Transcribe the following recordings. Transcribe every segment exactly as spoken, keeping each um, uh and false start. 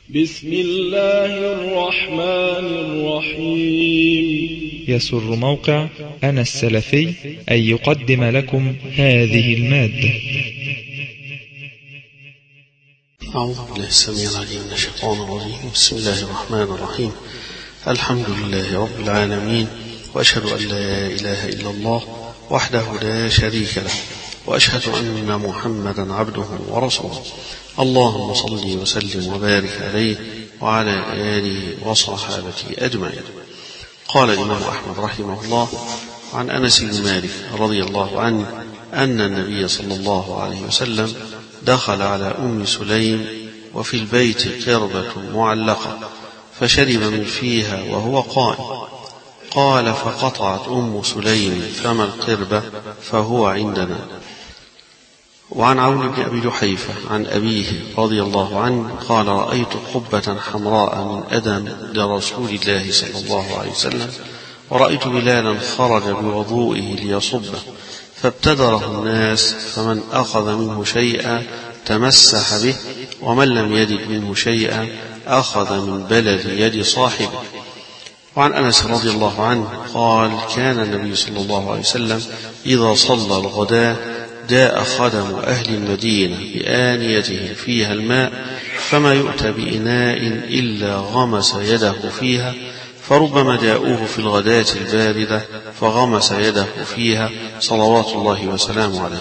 بسم الله الرحمن الرحيم. يسر موقع أنا السلفي أن يقدم لكم هذه المادة. أعوذ بالله السميع العليم من الشيطان الرجيم. بسم الله الرحمن الرحيم. الحمد لله رب العالمين، وأشهد أن لا إله إلا الله وحده لا شريك له، وأشهد أن محمدا عبده ورسوله. اللهم صل وسلم وبارك عليه وعلى آله وصحابته أجمعين. قال الإمام أحمد رحمه الله عن أنس بن مالك رضي الله عنه أن النبي صلى الله عليه وسلم دخل على أم سليم وفي البيت قربة معلقة فشرب من فيها وهو قائم. قال: فقطعت أم سليم فما القربة فهو عندنا. وعن عون بن أبي جحيفة عن أبيه رضي الله عنه قال: رأيت قبة حمراء من أدم لرسول الله صلى الله عليه وسلم، ورأيت بلالا خرج بوضوئه ليصبه فابتدره الناس، فمن أخذ منه شيئا تمسح به، ومن لم يجد منه شيئا أخذ من بلد يد صاحبه. وعن أنس رضي الله عنه قال: كان النبي صلى الله عليه وسلم إذا صلى الغداء جاء خدم أهل المدينة بآنيتهم فيها الماء، فما يؤتى بإناء إلا غمس يده فيها، فربما جاءوه في الغداة الباردة فغمس يده فيها صلوات الله وسلامه عليه.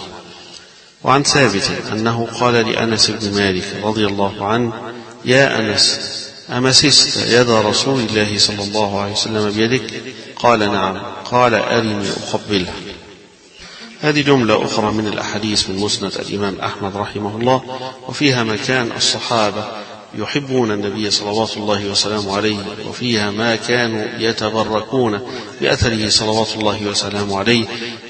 وعن ثابت أنه قال لأنس بن مالك رضي الله عنه: يا أنس، أمسست يد رسول الله صلى الله عليه وسلم بيدك؟ قال: نعم. قال: أرني أقبلها. هذه جملة أخرى من الأحاديث من مسند الإمام أحمد رحمه الله، وفيها ما كان الصحابة يحبون النبي صلوات الله وسلامه عليه، وفيها ما كانوا يتبركون بأثره صلوات الله وسلامه عليه.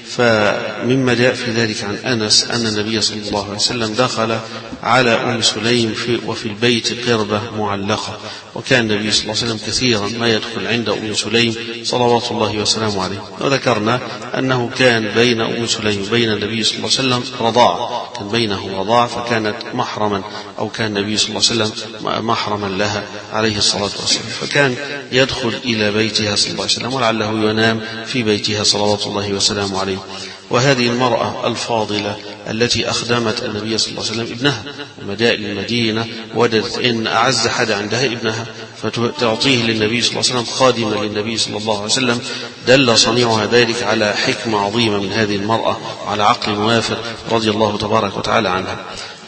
فمما جاء في ذلك عن أنس أن النبي صلى الله عليه وسلم دخل على أم سليم في وفي البيت قربة معلقة، وكان النبي صلى الله عليه وسلم كثيرا ما يدخل عند أم سليم صلوات الله وسلامه عليه. وذكرنا أنه كان بين أم سليم وبين النبي صلى الله عليه وسلم رضاع، كان بينه رضاع، فكانت محرما أو كان النبي صلى الله عليه وسلم محرما لها عليه الصلاة والسلام، فكان يدخل إلى بيتها صلى الله عليه وسلم، ولعله ينام في بيتها صلوات الله وسلامه عليه. وهذه المرأة الفاضلة التي أخدمت النبي صلى الله عليه وسلم ابنها، لما جاء للمدينة وجدت إن أعز حد عندها ابنها فتعطيه للنبي صلى الله عليه وسلم خادما للنبي صلى الله عليه وسلم. دل صنيعها ذلك على حكمة عظيمة من هذه المرأة وعلى عقل وافر رضي الله تبارك وتعالى عنها.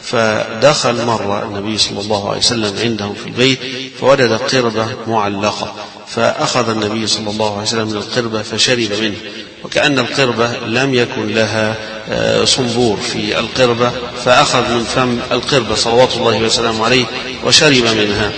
فدخل مرة النبي صلى الله عليه وسلم عندهم في البيت فوجد قربة معلقة، فأخذ النبي صلى الله عليه وسلم من القربة فشرب منه، وكأن القربة لم يكن لها صنبور في القربة، فأخذ من فم القربة صلوات الله وسلامه عليه وشرب منها.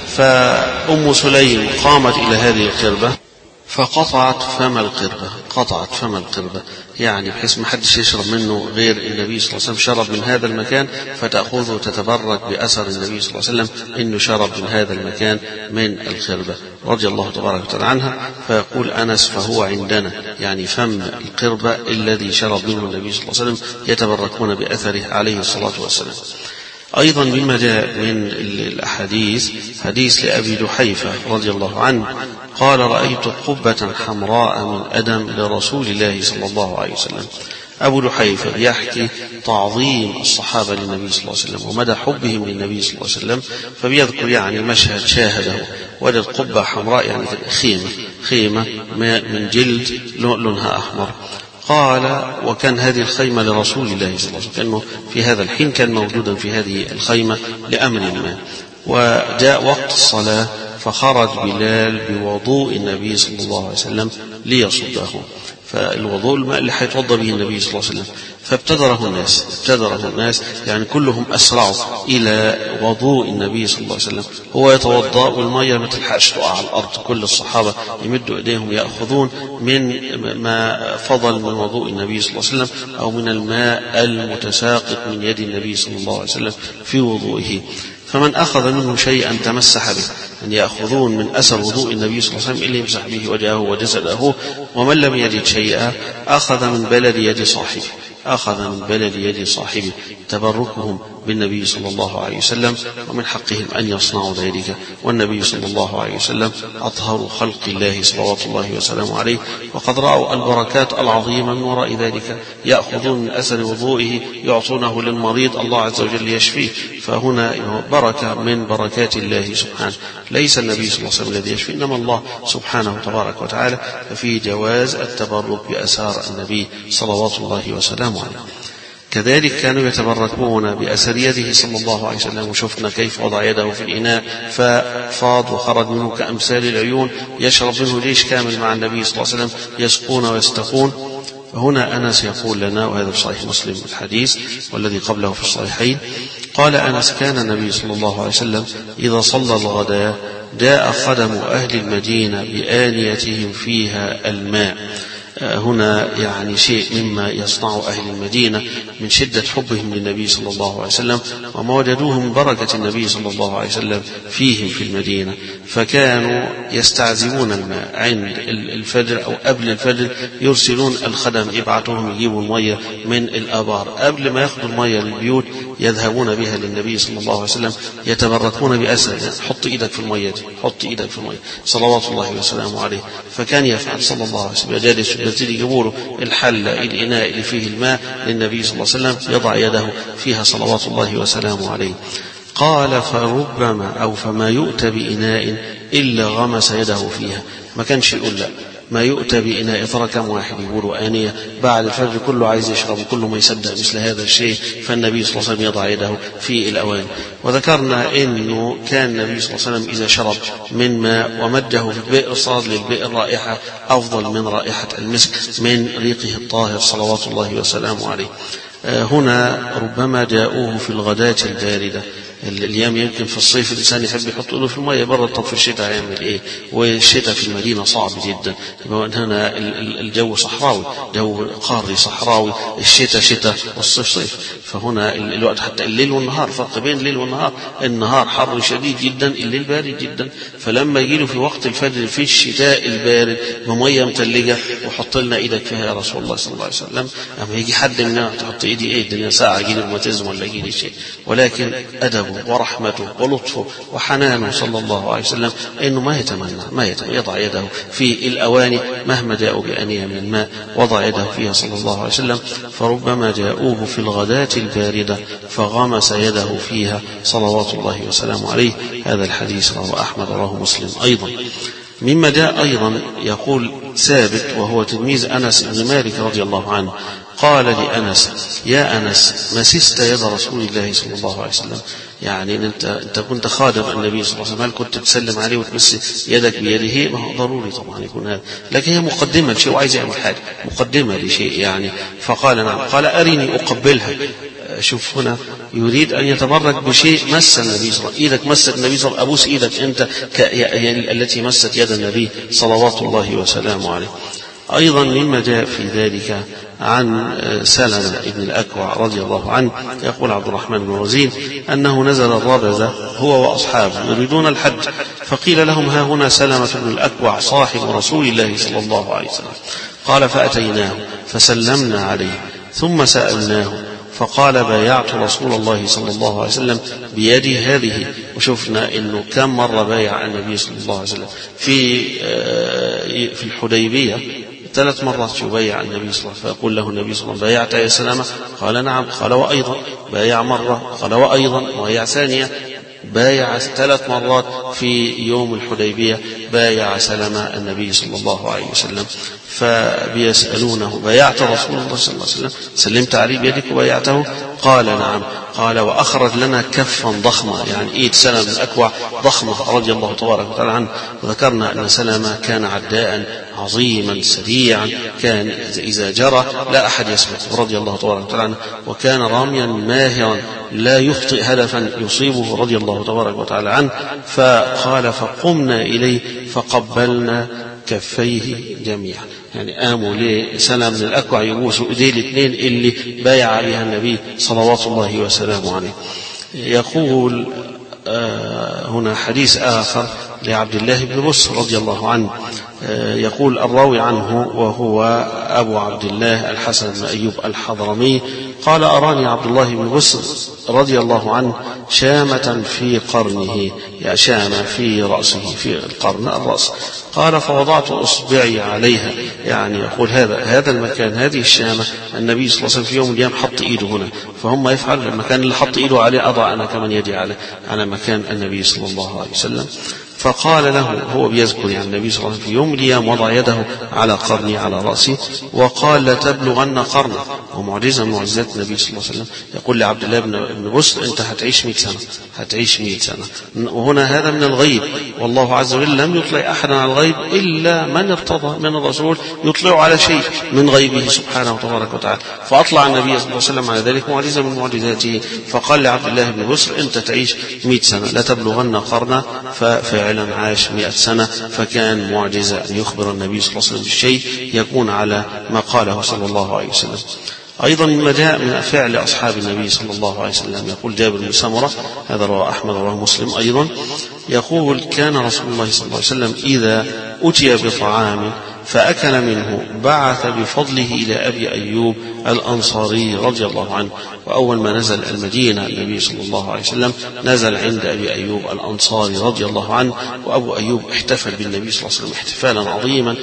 فأم سليم قامت إلى هذه القربة فقطعت فم القربة، قطعت فم القربة يعني بحيث ما حدش يشرب منه غير النبي صلى الله عليه وسلم شرب من هذا المكان، فتأخذه تتبرك بأثر النبي صلى الله عليه وسلم إنه شرب من هذا المكان من القربة رضي الله تبارك وتعالى عنها. فيقول أنس: فهو عندنا، يعني فم القربة الذي شرب منه النبي صلى الله عليه وسلم يتبركون بأثره عليه الصلاة والسلام. أيضا مما جاء من الأحاديث حديث لأبي جحيفة رضي الله عنه قال: رأيت قبة حمراء من أدم لرسول الله صلى الله عليه وسلم. أبو جحيفة يحكي تعظيم الصحابة للنبي صلى الله عليه وسلم ومدى حبهم للنبي صلى الله عليه وسلم، فبيذكر يعني مشهد شاهده، وجد قبة حمراء يعني خيمة خيمة من جلد لونها أحمر. قال: وكان هذه الخيمة لرسول الله صلى الله عليه وسلم، كأنه في هذا الحين كان موجودا في هذه الخيمة لأمر ما. وجاء وقت الصلاة فخرج بلال بوضوء النبي صلى الله عليه وسلم ليصبه، فالوضوء الماء اللي حيتوضى به النبي صلى الله عليه وسلم، فابتدره الناس ابتدره الناس يعني كلهم أسرعوا إلى وضوء النبي صلى الله عليه وسلم. هو يتوضأ والمية ما تلحقش تقع على الأرض، كل الصحابة يمدوا إيديهم يأخذون من ما فضل من وضوء النبي صلى الله عليه وسلم أو من الماء المتساقط من يد النبي صلى الله عليه وسلم في وضوئه. فمن أخذ منه شيئا تمسح به، أن يأخذون من أثر وضوء النبي صلى الله عليه وسلم اللي يمسح به وجهه وجسده. ومن لم يجد شيئا أخذ من بلد يد صاحبه، أخذ من بلد يد صاحبه تبركهم بالنبي صلى الله عليه وسلم، ومن حقهم أن يصنعوا ذلك، والنبي صلى الله عليه وسلم أطهر خلق الله صلوات الله وسلامه عليه، وقد رأوا البركات العظيمة من وراء ذلك، يأخذون من أثر وضوئه يعطونه للمريض الله عز وجل يشفيه، فهنا بركة من بركات الله سبحانه. ليس النبي صلى الله عليه وسلم الذي يشفي، إنما الله سبحانه تبارك وتعالى، ففي جواز التبرك بأثار النبي صلوات الله وسلامه عليه. كذلك كانوا يتبركون بأثر يده صلى الله عليه وسلم، وشفنا كيف وضع يده في الإناء ففاض وخرج منه كأمثال العيون، يشرب منه جيش كامل مع النبي صلى الله عليه وسلم يسقون ويستقون. هنا أنس يقول لنا، وهذا في صحيح مسلم الحديث والذي قبله في الصحيحين، قال أنس: كان النبي صلى الله عليه وسلم إذا صلى الغداء جاء خدم أهل المدينة بآنيتهم فيها الماء. هنا يعني شيء مما يصنع أهل المدينة من شدة حبهم للنبي صلى الله عليه وسلم، وما وجدوه من بركة النبي صلى الله عليه وسلم فيهم في المدينة، فكانوا يستعذبون الماء عند الفجر أو قبل الفجر، يرسلون الخدم يبعثوهم يجيبوا المية من الآبار، قبل ما يأخذوا المية للبيوت يذهبون بها للنبي صلى الله عليه وسلم يتبركون بأسر، حط إيدك في المية دي، حط إيدك في المية صلوات الله وسلامه عليه. فكان يفعل صلى الله عليه وسلم، جالس يبتدي يجيبوا له الحلة الإناء اللي فيه الماء للنبي صلى الله عليه وسلم، يضع يده فيها صلوات الله وسلامه عليه. قال: فربما أو فما يؤتى بإناء إلا غمس يده فيها. ما كانش يقول لا، ما يؤتى بإناء، ترى كم واحد يقولوا آنية بعد الفجر كله عايز يشرب وكله ما يصدق مثل هذا الشيء، فالنبي صلى الله عليه وسلم يضع يده في الأواني. وذكرنا إنه كان النبي صلى الله عليه وسلم إذا شرب من ماء ومده في البئر صار للبئر رائحة أفضل من رائحة المسك من ريقه الطاهر صلوات الله وسلامه عليه. هنا ربما جاءوه في الغداة الباردة. الأيام يمكن في الصيف الإنسان يحب يحط له في المية برد، طب في الشتاء هيعمل إيه؟ والشتاء في المدينة صعب جدا، هنا الجو صحراوي، جو قاري صحراوي، الشتاء شتاء والصيف صيف، فهنا الوقت حتى الليل والنهار فرق بين الليل والنهار، النهار حر شديد جدا، الليل بارد جدا، فلما يجيله في وقت الفجر في الشتاء البارد بمية متلجة وحط لنا إيدك فيها يا رسول الله صلى الله عليه وسلم، أما يجي حد منا تحط إيدي إيه الدنيا ساعة يجي له روماتيزم ولا يجي لي شيء، ولكن أدبه ورحمته ولطفه وحنانه صلى الله عليه وسلم إنه ما يتمنى ما يتمنى يضع يده في الأواني مهما جاءوا بأنية من الماء، وضع يده فيها صلى الله عليه وسلم. فربما جاءوه في الغداة الباردة فغمس يده فيها صلوات الله وسلامه عليه. هذا الحديث رواه أحمد ورواه مسلم أيضا. مما جاء أيضا يقول ثابت وهو تلميذ أنس بن مالك رضي الله عنه، قال لأنس: يا أنس مسست يد رسول الله صلى الله عليه وسلم، يعني أنت أنت كنت خادم النبي صلى الله عليه وسلم، هل كنت تسلم عليه وتمس يدك بيده؟ ما هو ضروري طبعا يكون هذا، لكن هي مقدمة لشيء وعايز يعمل حاجة، مقدمة لشيء يعني. فقال: نعم. قال: أرني أقبلها. شوف هنا يريد أن يتبرك بشيء مس النبي صلى الله عليه وسلم، إيدك مست النبي صلى الله عليه وسلم، أبوس إيدك أنت يعني التي مست يد النبي صلوات الله وسلامه عليه. أيضا مما جاء في ذلك عن سلمة بن الأكوع رضي الله عنه، يقول عبد الرحمن بن وزين أنه نزل الربذة هو وأصحابه يريدون الحج، فقيل لهم: ها هنا سلمة بن الأكوع صاحب رسول الله صلى الله عليه وسلم. قال: فأتيناه فسلمنا عليه ثم سألناه فقال: بايعت رسول الله صلى الله عليه وسلم بيدي هذه. وشفنا انه كم مرة بايع النبي صلى الله عليه وسلم في في الحديبية، ثلاث مرات يبايع النبي صلى الله عليه وسلم، فيقول له النبي صلى الله عليه وسلم: بايعت يا سلامة؟ قال: نعم. قال: وأيضا بايع مرة؟ قال: وأيضا بايع ثانية. بايع ثلاث مرات في يوم الحديبية، بايع سلمة النبي صلى الله عليه وسلم. فبيسألونه: بايعت رسول الله صلى الله عليه وسلم؟ سلمت عليه بيدك وبايعته؟ قال: نعم. قال: وأخرج لنا كفا ضخمة، يعني إيد سلمة بن الأكوع ضخمة رضي الله تبارك وتعالى عنه. وذكرنا أن سلمة كان عداء عظيما سريعا، كان إذا جرى لا أحد يسبق رضي الله تبارك وتعالى عنه، وكان راميا ماهرا لا يخطئ هدفا يصيبه رضي الله تبارك وتعالى عنه. فقال: فقمنا إليه فقبلنا كفيه جميعا، يعني قاموا لسلمة بن الأكوع يبوسوا ايديه الاثنين اللي بايع بها النبي صلوات الله وسلامه عليه. يقول آه هنا حديث آخر لعبد الله بن بصر رضي الله عنه، يقول الراوي عنه وهو أبو عبد الله الحسن بن أيوب الحضرمي قال أراني عبد الله بن بسر رضي الله عنه شامة في قرنه، يا شامة في رأسه، في القرن الرأس. قال فوضعت إصبعي عليها، يعني يقول هذا هذا المكان، هذه الشامة النبي صلى الله عليه وسلم في يوم من الأيام حط إيده هنا، فهم يفعل المكان اللي حط إيده عليه أضع أنا كمان يدي على على مكان النبي صلى الله عليه وسلم. فقال له، هو بيذكر يعني النبي صلى الله عليه وسلم في يوم من الأيام وضع يده على قرني على رأسي وقال لتبلغن قرنه، ومعجزة من معجزات النبي صلى الله عليه وسلم. يقول لعبد الله بن بسر أنت هتعيش مئة سنة، هتعيش مئة سنة. وهنا هذا من الغيب، والله عز وجل لم يطلع أحدا على الغيب إلا من ارتضى من الرسول يطلع على شيء من غيبه سبحانه وتبارك وتعالى. فأطلع النبي صلى الله عليه وسلم على ذلك معجزة من معجزاته. فقال لعبد الله بن بسر أنت تعيش مئة سنة لتبلغن قرنه، ففعلا عاش مئة سنة. فكان معجزة أن يخبر النبي صلى الله عليه وسلم بالشيء يكون على ما قاله صلى الله عليه وسلم. أيضا مما جاء من فعل أصحاب النبي صلى الله عليه وسلم، يقول جابر بن سمرة، هذا رواه أحمد ورواه مسلم أيضا، يقول كان رسول الله صلى الله عليه وسلم إذا أتي بطعام فأكل منه بعث بفضله إلى أبي أيوب الأنصاري رضي الله عنه. وأول ما نزل المدينة النبي صلى الله عليه وسلم نزل عند أبي أيوب الأنصاري رضي الله عنه، وأبو أيوب احتفل بالنبي صلى الله عليه وسلم احتفالا عظيما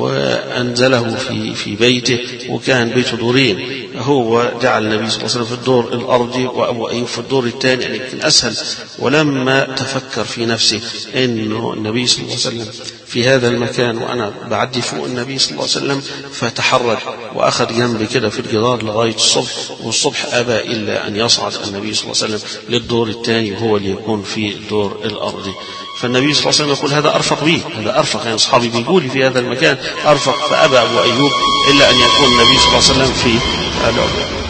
وأنزله في في بيته، وكان بيته دورين، هو جعل النبي صلى الله عليه وسلم في الدور الأرضي وأبو أيوب في الدور الثاني، يعني يمكن أسهل. ولما تفكر في نفسه إنه النبي صلى الله عليه وسلم في هذا المكان وأنا بعدي فوق النبي صلى الله عليه وسلم، فتحرج وأخذ جنبي كده في الجدار لغاية الصبح، والصبح أبى إلا أن يصعد النبي صلى الله عليه وسلم للدور الثاني وهو اللي يكون في الدور الأرضي. فالنبي صلى الله عليه وسلم يقول هذا أرفق بي، هذا أرفق، يعني أصحابي بيقولي في هذا المكان أرفق. فأبى أبو أيوب إلا أن يكون النبي صلى الله عليه وسلم في الأرض.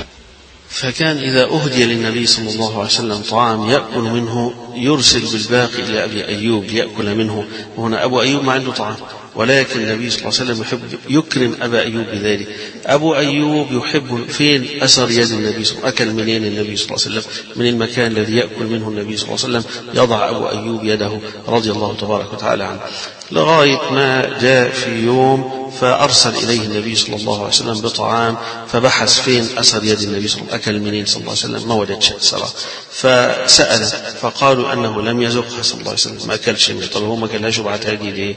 فكان إذا أهدي للنبي صلى الله عليه وسلم طعام يأكل منه يرسل بالباقي إلى أبي أيوب ليأكل منه. وهنا أبو أيوب ما عنده طعام، ولكن النبي صلى الله عليه وسلم يحب يكرم أبا أيوب بذلك. أبو أيوب يحب فين أثر يد النبي صلى الله عليه وسلم، أكل منين النبي صلى الله عليه وسلم، من المكان الذي يأكل منه النبي صلى الله عليه وسلم يضع أبو أيوب يده رضي الله تبارك وتعالى عنه، لغاية ما جاء في يوم فأرسل إليه النبي صلى الله عليه وسلم بطعام، فبحث فين أثر يد النبي صلى الله عليه وسلم، أكل منين صلى الله عليه وسلم، ما وجدش صراحة. فسأل فقالوا أنه لم يذقها صلى الله عليه وسلم، ما أكلش منه. طب هو ما كلهاش وبعتها لي ليه؟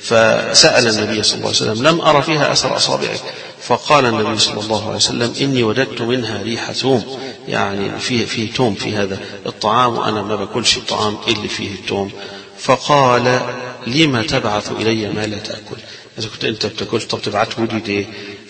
فسأل النبي صلى الله عليه وسلم لم أرى فيها أثر أصابعك. فقال النبي صلى الله عليه وسلم إني وجدت منها ريح ثوم، يعني فيه فيه توم في هذا الطعام، وأنا ما باكلش الطعام اللي فيه التوم. فقال لما تبعث إلي ما لا تأكل، إذا كنت أنت بتاكلش طب تبعته لي ليه؟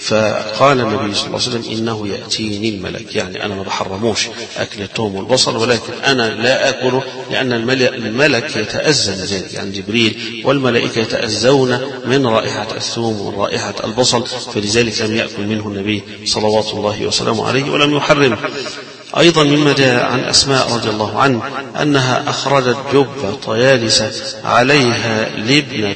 فقال النبي صلى الله عليه وسلم إنه يأتيني الملك، يعني أنا ما بحرموش أكل الثوم والبصل، ولكن أنا لا أكله لأن الملك يتأذى من ذلك، يعني جبريل والملائكة يتأذون من رائحة الثوم ومن رائحة البصل، فلذلك لم يأكل منه النبي صلوات الله وسلامه عليه ولم يحرمه. أيضا مما جاء عن أسماء رضي الله عنه أنها أخرجت جبة طيالسة عليها لبنة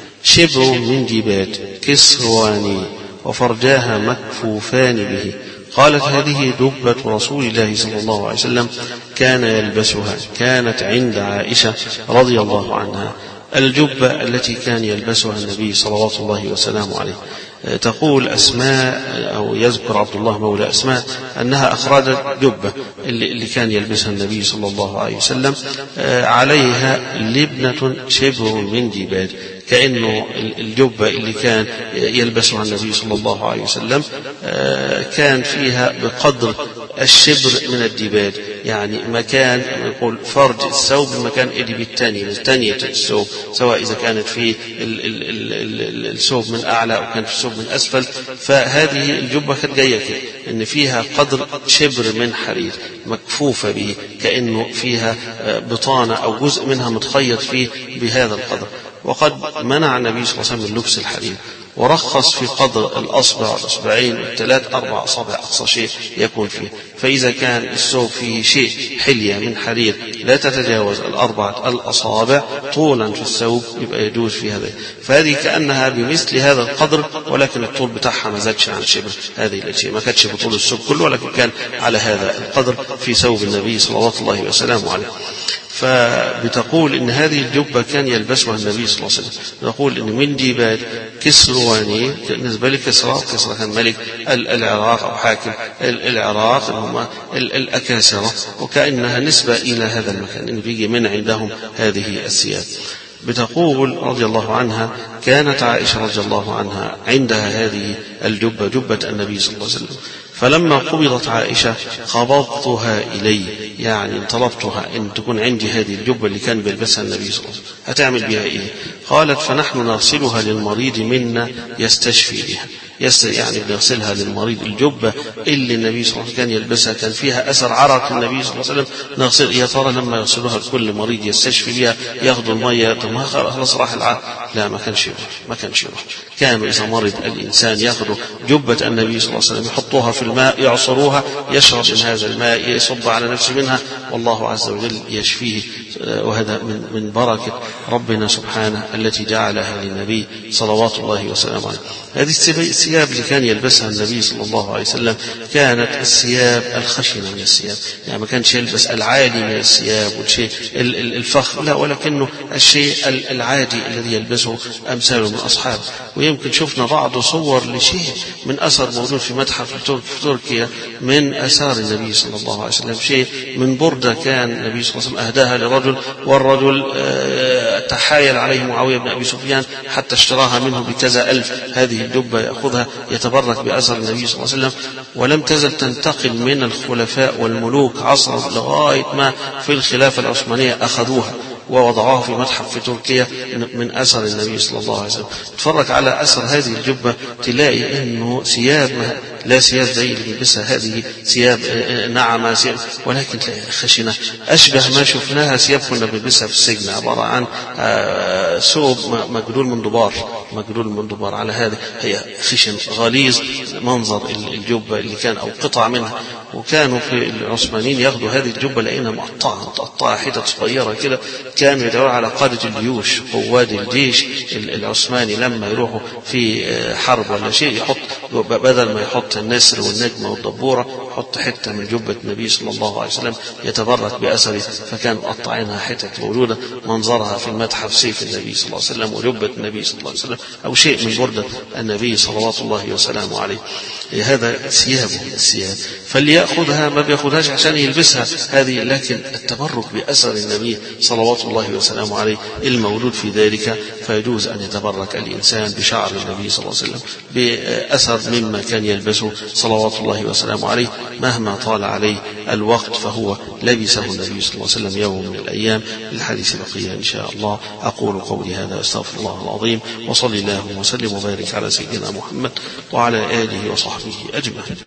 شبر من جبات كسرواني وفرجاها مكفوفان به. قالت هذه دبة رسول الله صلى الله عليه وسلم كان يلبسها، كانت عند عائشة رضي الله عنها، الجبة التي كان يلبسها النبي صلوات الله وسلامه عليه. تقول أسماء أو يذكر عبد الله مولى أسماء أنها أخرجت جبة اللي كان يلبسها النبي صلى الله عليه وسلم عليها لبنة شبر من جبال، كأنه الجبة اللي كان يلبسها النبي صلى الله عليه وسلم كان فيها بقدر الشبر من الدباج، يعني مكان يقول فرج الثوب مكان اللي بالتانية التانية الثوب، سواء إذا كانت في الثوب من أعلى أو كان في الثوب من أسفل. فهذه الجبة كانت جاية كده إن فيها قدر شبر من حرير مكفوفة به، كأنه فيها بطانة أو جزء منها متخيط فيه بهذا القدر. وقد منع النبي صلى الله عليه وسلم من لبس الحرير، ورخص في قدر الأصبع الأصبعين والثلاث أربع أصابع أقصى شيء يكون فيه. فإذا كان الثوب فيه شيء حلية من حرير لا تتجاوز الأربعة الأصابع طولا في الثوب يبقى يجوز في هذا. فهذه كأنها بمثل هذا القدر، ولكن الطول بتاعها ما زادش عن شبر هذه الأشياء، ما كانتش بطول الثوب كله، ولكن كان على هذا القدر في ثوب النبي صلى الله عليه وسلم عليه. فبتقول إن هذه الجبة كان يلبسها النبي صلى الله عليه وسلم. نقول إن من جبال كسرواني بالنسبة لكسرى، كسرى كان ملك العراق أو حاكم العراق هم الأكاسرة، وكأنها نسبة إلى هذا المكان إن بيجي من عندهم هذه الثياب. بتقول رضي الله عنها كانت عائشة رضي الله عنها عندها هذه الجبة، جبة النبي صلى الله عليه وسلم، فلما قبضت عائشة قبضتها إلي، يعني طلبتها إن تكون عندي هذه الجبة اللي كان بيلبسها النبي صلى الله عليه وسلم، هتعمل بها إيه؟ قالت فنحن نغسلها للمريض منا يستشفي بها، يعني بنغسلها للمريض. الجبة اللي النبي صلى الله عليه وسلم كان يلبسها كان فيها أثر عرق النبي صلى الله عليه وسلم، نغسل يا ترى لما يغسلوها لكل مريض يستشفي بها ياخذوا المية يقوم خلاص راح العرق؟ لا، ما كانش يروح، ما كانش يروح. كانوا إذا مرض الإنسان ياخذوا جبة النبي صلى الله عليه وسلم يحطوها في الماء يعصروها، يشرب من هذا الماء، يصب على نفسه منها، والله عز وجل يشفيه. وهذا من من بركة ربنا سبحانه التي جعلها للنبي صلوات الله وسلامه عليه. هذه الثياب اللي كان يلبسها النبي صلى الله عليه وسلم كانت الثياب الخشنة من الثياب، يعني ما كانش يلبس العالي من الثياب والشيء الفخر، لا، ولكنه الشيء العادي الذي يلبسه أمثاله من أصحابه. ويمكن شفنا بعض صور لشيء من أثر موجود في متحف في تركيا من أثار النبي صلى الله عليه وسلم، شيء من بردة كان النبي صلى الله عليه وسلم أهداها لرجل، والرجل تحايل عليه معاوية بن أبي سفيان حتى اشتراها منه بكذا ألف. هذه الجبة يأخذها يتبرك بأثر النبي صلى الله عليه وسلم، ولم تزل تنتقل من الخلفاء والملوك عصرا لغاية ما في الخلافة العثمانية أخذوها ووضعوها في متحف في تركيا من أثر النبي صلى الله عليه وسلم. تفرج على أثر هذه الجبة تلاقي أنه ثياب لا ثياب زي اللي بيلبسها، هذه ثياب ناعمة ثياب، ولكن خشنة أشبه ما شفناها ثياب كنا بنلبسها في السجن، عبارة عن ثوب مجلول من دبار، مجلول من دبار. على هذا هي خشن غليظ منظر الجبة اللي كان أو قطع منها. وكانوا في العثمانيين ياخذوا هذه الجبة لأنها مقطعة مقطعة حتت صغيرة كده، كانوا يدوروا على قادة الجيوش قواد الجيش العثماني لما يروحوا في حرب ولا شيء يحط بدل ما يحط النسر والنجمة والدبورة يحط حتة من جبة النبي صلى الله عليه وسلم يتبرك بأثره، فكانوا مقطعينها حتت موجودة منظرها في المتحف سيف النبي صلى الله عليه وسلم وجبة النبي صلى الله عليه وسلم أو شيء من بردة النبي صلوات الله وسلامه عليه. هذا ثيابه الثياب، فاللي يأخذها ما بيأخذهاش عشان يلبسها هذه، لكن التبرك بأثر النبي صلوات الله وسلامه عليه المولود في ذلك، فيجوز أن يتبرك الإنسان بشعر النبي صلى الله عليه وسلم بأثر مما كان يلبسه صلوات الله وسلامه عليه مهما طال عليه الوقت، فهو لبسه النبي صلى الله عليه وسلم يوم من الأيام. الحديث بقية إن شاء الله. أقول قولي هذا أستغفر الله العظيم، وصلي الله وسلم وبارك على سيدنا محمد وعلى آله وصحبه أجمعين.